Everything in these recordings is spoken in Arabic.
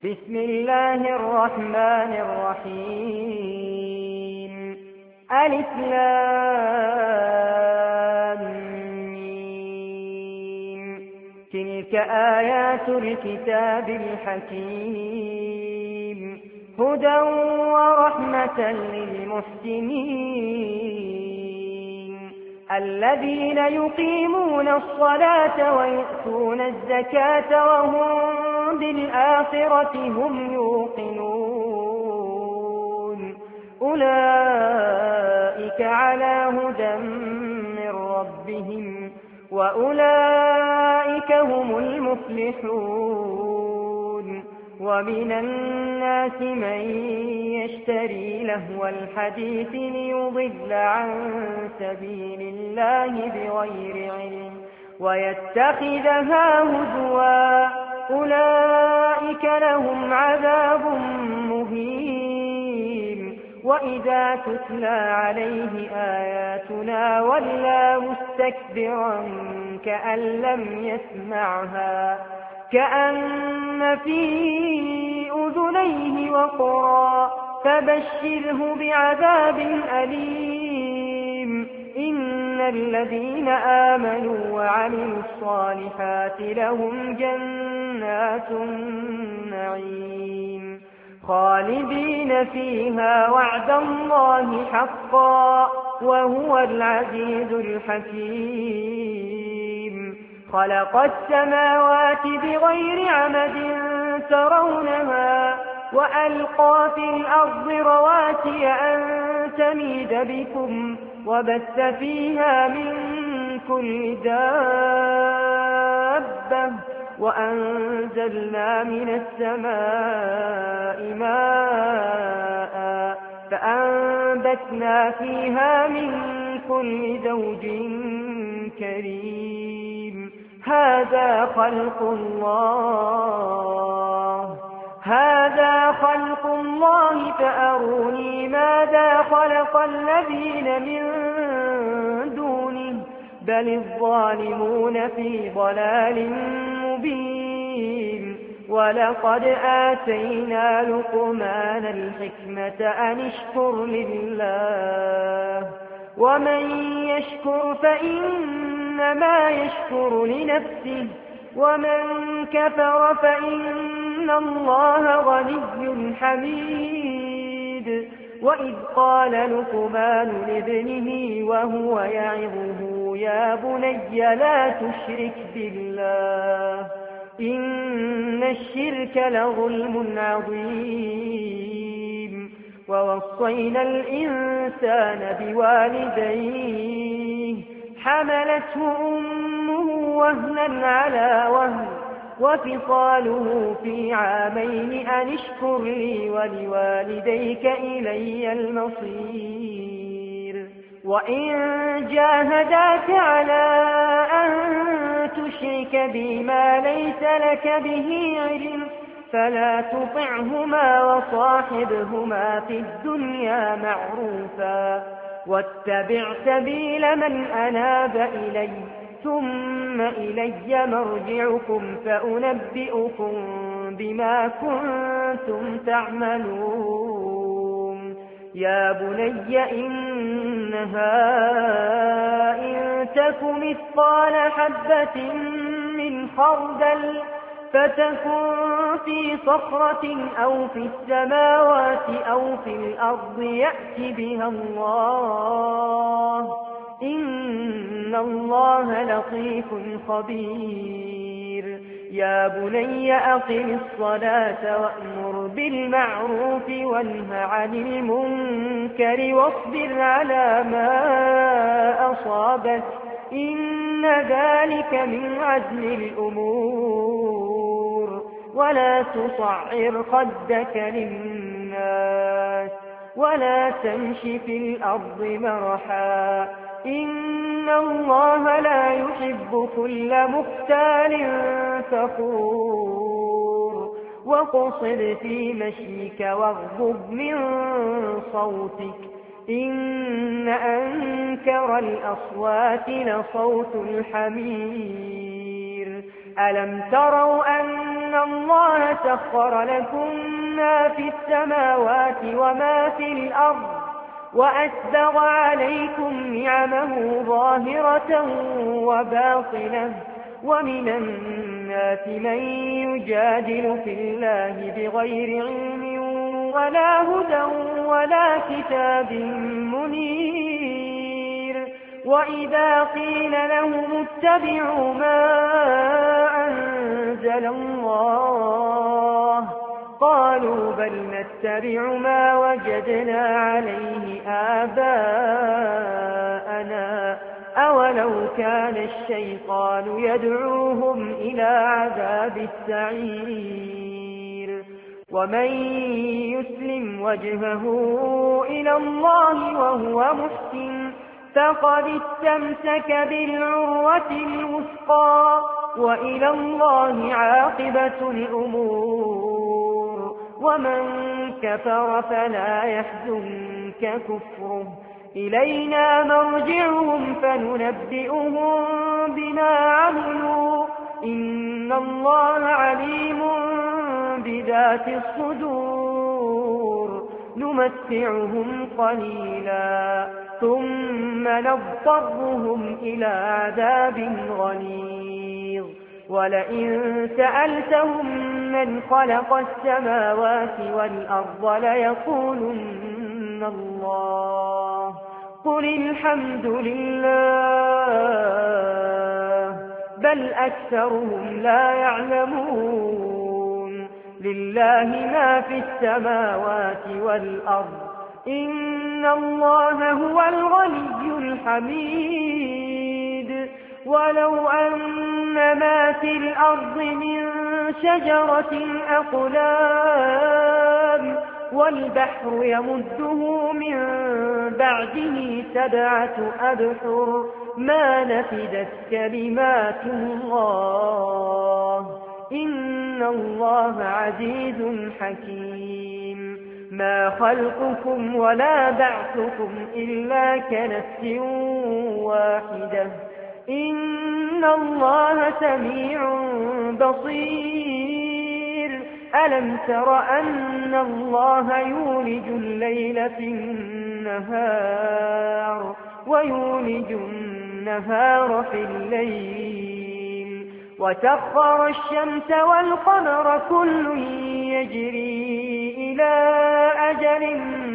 بسم الله الرحمن الرحيم. ألف لام ميم. تلك آيات الكتاب الحكيم، هدى ورحمة للمحسنين الذين يقيمون الصلاة ويؤتون الزكاة وهم بالآخرة هم يوقنون. أولئك على هدى من ربهم وأولئك هم المفلحون. ومن الناس من يشتري لهو الحديث ليضل عن سبيل الله بغير علم ويتخذها هزوا، أولئك لهم عذاب مهين. وإذا تتلى عليه آياتنا ولى مستكبرا كأن لم يسمعها، كأن في أذنيه وقرا، فبشره بعذاب أليم. إن الذين آمنوا وعملوا الصالحات لهم جنات النعيم خالدين فيها وعد الله حقا وهو العزيز الحكيم. خلق السماوات بغير عمد ترونها وألقى في الأرض رواسي أن تميد بكم وبث فيها من كل دابة وأنزلنا من السماء ماء فأنبتنا فيها من كل زوج كريم. هذا خلق الله فأروني ماذا خلق الذين من دونه بل الظالمون في ضلال مبين. ولقد آتينا لقمان الحكمة أن اشكر لله ومن يشكر فإنما يشكر لنفسه ومن كفر فإن الله غني حميد. وإذ قال لقمان لابنه وهو يعظه يا بني لا تشرك بالله إن الشرك لظلم عظيم. ووصينا الإنسان بوالديه حملته أمه وهنا على وهن وفصاله في عامين أن اشكر لي ولوالديك إلي المصير. وإن جاهداك على أن تشرك بي ما ليس لك به علم فلا تطعهما وصاحبهما في الدنيا معروفا واتبع سبيل من أناب إلي ثم إلي مرجعكم فأنبئكم بما كنتم تعملون. يا بني إنها إن تك مثقال حبة من خردل فتكن في صخرة أو في السماوات أو في الأرض يأت بها الله إن الله لطيف خبير. يا بني أقم الصلاة وأمر بالمعروف وانه عن المنكر واصبر على ما أصابك إن ذلك من عزم الأمور. ولا تصعر خدك للناس ولا تمش في الأرض مرحا إن الله لا يحب كل مختال فخور. وقصد في مشيك واغضب من صوتك إن أنكر الأصوات لصوت الحمير. ألم تروا أن أن الله سخر لكم ما في السماوات وما في الأرض وأسبغ عليكم نعمه ظاهرة وباطنة ومن الناس من يجادل في الله بغير علم ولا هدى ولا كتاب منير وإذا قيل لهم اتبعوا ما أنزل الله قالوا بل نتبع ما وجدنا عليه آباءنا أولو كان الشيطان يدعوهم إلى عذاب السعير ومن يسلم وجهه إلى الله وهو محسن فقد استمسك بالعروة الوثقى وإلى الله عاقبة الأمور ومن كفر فلا يحزنك كفره إلينا مرجعهم فننبئهم بما عملوا إن الله عليم بذات الصدور نمتعهم قليلا ثم نضطرهم إلى عذاب غليظ ولئن سألتهم من خلق السماوات والأرض ليقولن الله قل الحمد لله بل أكثرهم لا يعلمون لله ما في السماوات والأرض إن الله هو الغني الحميد ولو أن ما في الأرض من شجرة أقلام والبحر يمده من بعده 7 أبحر ما نفدت كلمات الله إن الله عزيز حكيم ما خلقكم ولا بعثكم إلا كنفس واحدة إن الله سميع بصير ألم تر أن الله يولج الليل في النهار ويولج النهار في الليل وسخر الشمس والقمر كل يجري إلى أجل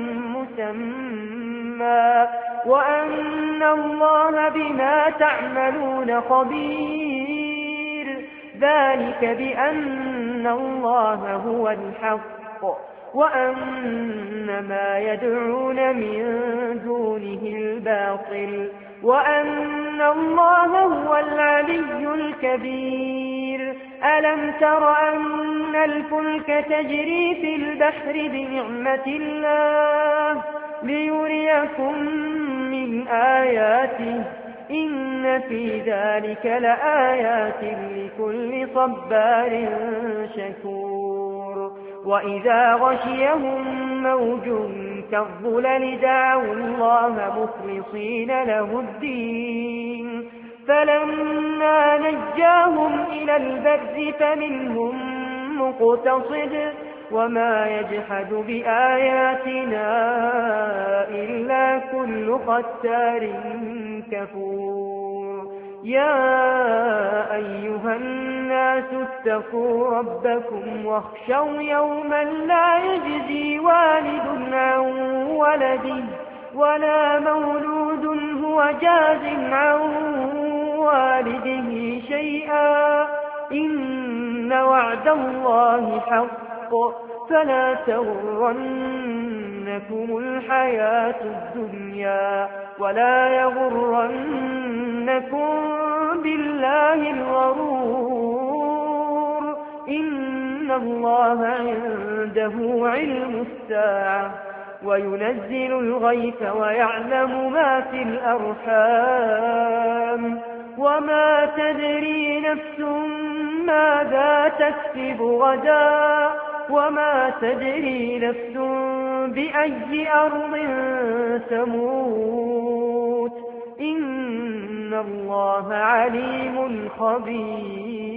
مسمى وأن الله بما تعملون خبير ذلك بأن الله هو الحق وأن ما يدعون من دونه الباطل وأن الله هو العلي الكبير ألم تر أن الفلك تجري في البحر بنعمة الله ليريكم من آياته إن في ذلك لآيات لكل صبار شكور وإذا غشيهم موج كالظلل دعوا الله مخلصين له الدين فلما نجاهم إلى البر فمنهم مقتصد وما يجحد بآياتنا إلا كل ختار كفور يا أيها الناس اتقوا ربكم واخشوا يوما لا يجزي والد عن ولده ولا مولود هو جاز عن والده شيئا إن وعد الله حق فلا تغرنكم الحياة الدنيا ولا يغرنكم بالله الغرور إن الله عنده علم الساعة وينزل الغيث ويعلم ما في الأرحام وما تدري نفس ماذا تكسب غدا وما تدري نفس بأي أرض تموت إن الله عليم خبير